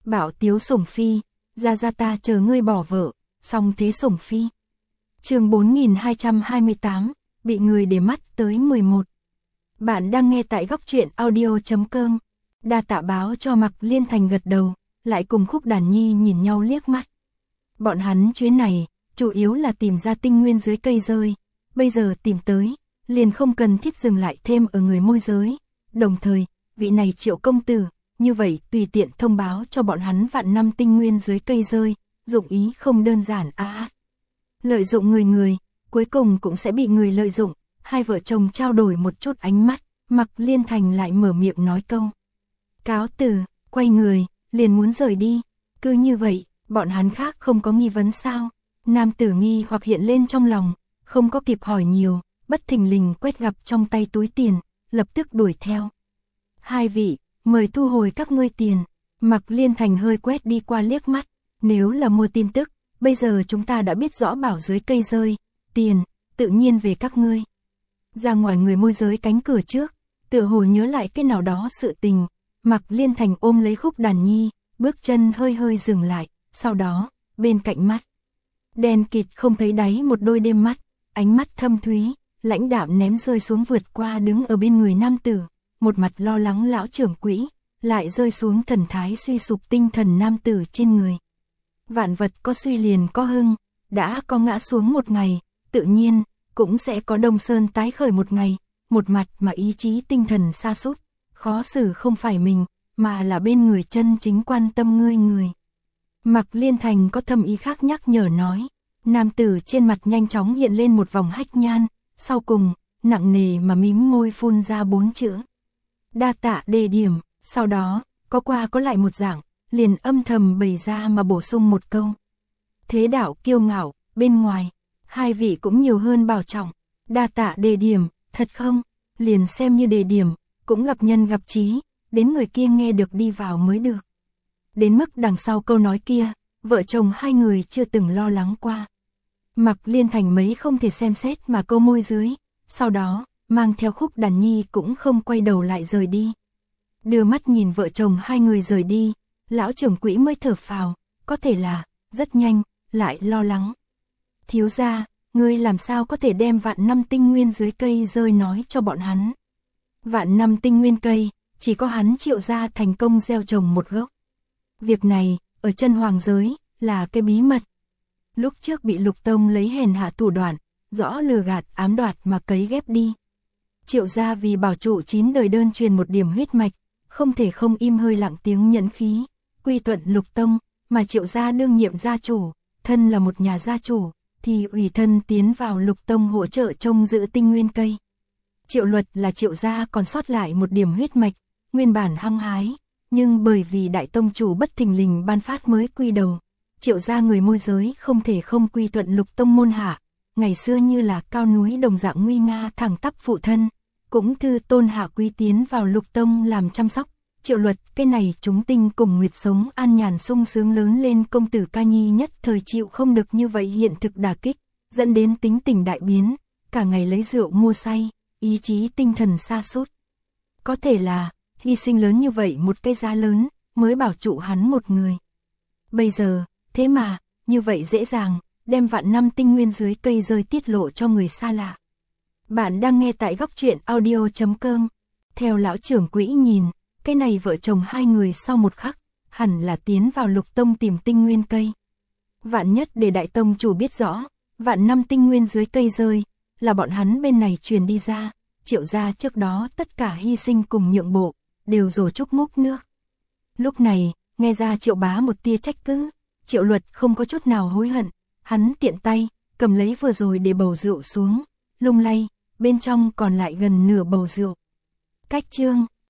Bảo tiếu sủng phi, ra ta chờ ngươi bỏ vợ, xong thế sủng phi. Chương 4228, bị người để mắt tới 11. Bạn đang nghe tại góc truyện audio.com. Đa tạ báo cho Mạc Liên Thành gật đầu, lại cùng Khúc Đàn Nhi nhìn nhau liếc mắt. Bọn hắn chuyến này, chủ yếu là tìm ra tinh nguyên dưới cây rơi, bây giờ tìm tới, liền không cần thiết dừng lại thêm ở người môi giới. Đồng thời, vị này Triệu công tử, như vậy tùy tiện thông báo cho bọn hắn vạn năm tinh nguyên dưới cây rơi, dụng ý không đơn giản lợi dụng người, cuối cùng cũng sẽ bị người lợi dụng. Hai vợ chồng trao đổi một chút ánh mắt, Mạc Liên Thành lại mở miệng nói câu cáo từ, quay người, liền muốn rời đi. Cứ như vậy, bọn hắn khác không có nghi vấn sao? Nam tử nghi hoặc hiện lên trong lòng, không có kịp hỏi nhiều, bất thình lình quét gặp trong tay túi tiền, lập tức đuổi theo. Hai vị, mời thu hồi các ngươi tiền. Mạc Liên Thành hơi quét đi qua liếc mắt, nếu là mua tin tức, bây giờ chúng ta đã biết rõ bảo dưới cây rơi, tiền, tự nhiên về các ngươi. Ra ngoài người môi giới cánh cửa trước, tựa hồ nhớ lại cái nào đó sự tình, Mạc Liên Thành ôm lấy Khúc Đàn Nhi, bước chân hơi dừng lại, sau đó, bên cạnh mắt đen kịt không thấy đáy một đôi đêm mắt, ánh mắt thâm thúy, lãnh đạm ném rơi xuống vượt qua đứng ở bên người nam tử, một mặt lo lắng lão trưởng quỹ, lại rơi xuống thần thái suy sụp tinh thần nam tử trên người. Vạn vật có suy liền có hưng, đã có ngã xuống một ngày, tự nhiên, cũng sẽ có đông sơn tái khởi một ngày, một mặt mà ý chí tinh thần sa sút, khó xử không phải mình, mà là bên người chân chính quan tâm ngươi người. Mạc Liên Thành có thâm ý khác nhắc nhở nói, nam tử trên mặt nhanh chóng hiện lên một vòng hách nhan, sau cùng, nặng nề mà mím môi phun ra 4 chữ. Đa tạ đề điểm, sau đó, có qua có lại một dạng, liền âm thầm bày ra mà bổ sung một câu. Thế đạo kiêu ngạo, bên ngoài, hai vị cũng nhiều hơn bảo trọng, đa tạ đề điểm, thật không, liền xem như đề điểm, cũng gặp nhân gặp chí, đến người kia nghe được đi vào mới được. Đến mức đằng sau câu nói kia, vợ chồng hai người chưa từng lo lắng qua. Mạc Liên Thành mấy không thể xem xét mà câu môi dưới, sau đó, mang theo Khúc Đàn Nhi cũng không quay đầu lại rời đi. Đưa mắt nhìn vợ chồng hai người rời đi, lão trưởng quỹ mới thở phào, có thể là, rất nhanh, lại lo lắng. Thiếu gia, ngươi làm sao có thể đem vạn năm tinh nguyên dưới cây rơi nói cho bọn hắn. Vạn năm tinh nguyên cây, chỉ có hắn Triệu gia thành công gieo trồng một gốc. Việc này, ở chân hoàng giới, là cái bí mật. Lúc trước bị Lục Tông lấy hèn hạ thủ đoạn, rõ lừa gạt ám đoạt mà cấy ghép đi. Triệu gia vì bảo trụ 9 đời đơn truyền một điểm huyết mạch, không thể không im hơi lặng tiếng nhẫn khí, quy thuận Lục Tông, mà Triệu gia đương nhiệm gia chủ, thân là một nhà gia chủ, thì ủy thân tiến vào Lục Tông hỗ trợ trông giữ tinh nguyên cây. Triệu Luật là Triệu gia còn sót lại một điểm huyết mạch, nguyên bản hăng hái, nhưng bởi vì đại tông chủ bất thình lình ban phát mới quy đầu, Triệu gia người môi giới không thể không quy thuận Lục Tông môn hạ, ngày xưa như là cao núi đồng dạng nguy nga thẳng tắp phụ thân, cũng thư tôn hạ quy tiến vào Lục Tông làm chăm sóc. Triệu Luật, cái này chúng tinh cùng nguyệt sống an nhàn sung sướng lớn lên công tử ca nhi nhất thời chịu không được như vậy hiện thực đả kích, dẫn đến tính tình đại biến, cả ngày lấy rượu mua say, ý chí tinh thần sa sút. Có thể là, hy sinh lớn như vậy một cái giá lớn, mới bảo trụ hắn một người. Bây giờ, thế mà, như vậy dễ dàng, đem vạn năm tinh nguyên dưới cây rơi tiết lộ cho người xa lạ. Bạn đang nghe tại góc truyện audio.com. Theo lão trưởng quỹ nhìn, cái này vợ chồng hai người sau một khắc, hẳn là tiến vào Lục Tông tìm tinh nguyên cây. Vạn nhất để đại tông chủ biết rõ, vạn năm tinh nguyên dưới cây rơi, là bọn hắn bên này truyền đi ra, Triệu gia trước đó tất cả hy sinh cùng nhượng bộ, đều rồi chúc múc nước. Lúc này, nghe ra Triệu bá một tia trách cứ, Triệu Luật không có chút nào hối hận, hắn tiện tay, cầm lấy vừa rồi để bầu rượu xuống, lung lay, bên trong còn lại gần nửa bầu rượu. Cách chương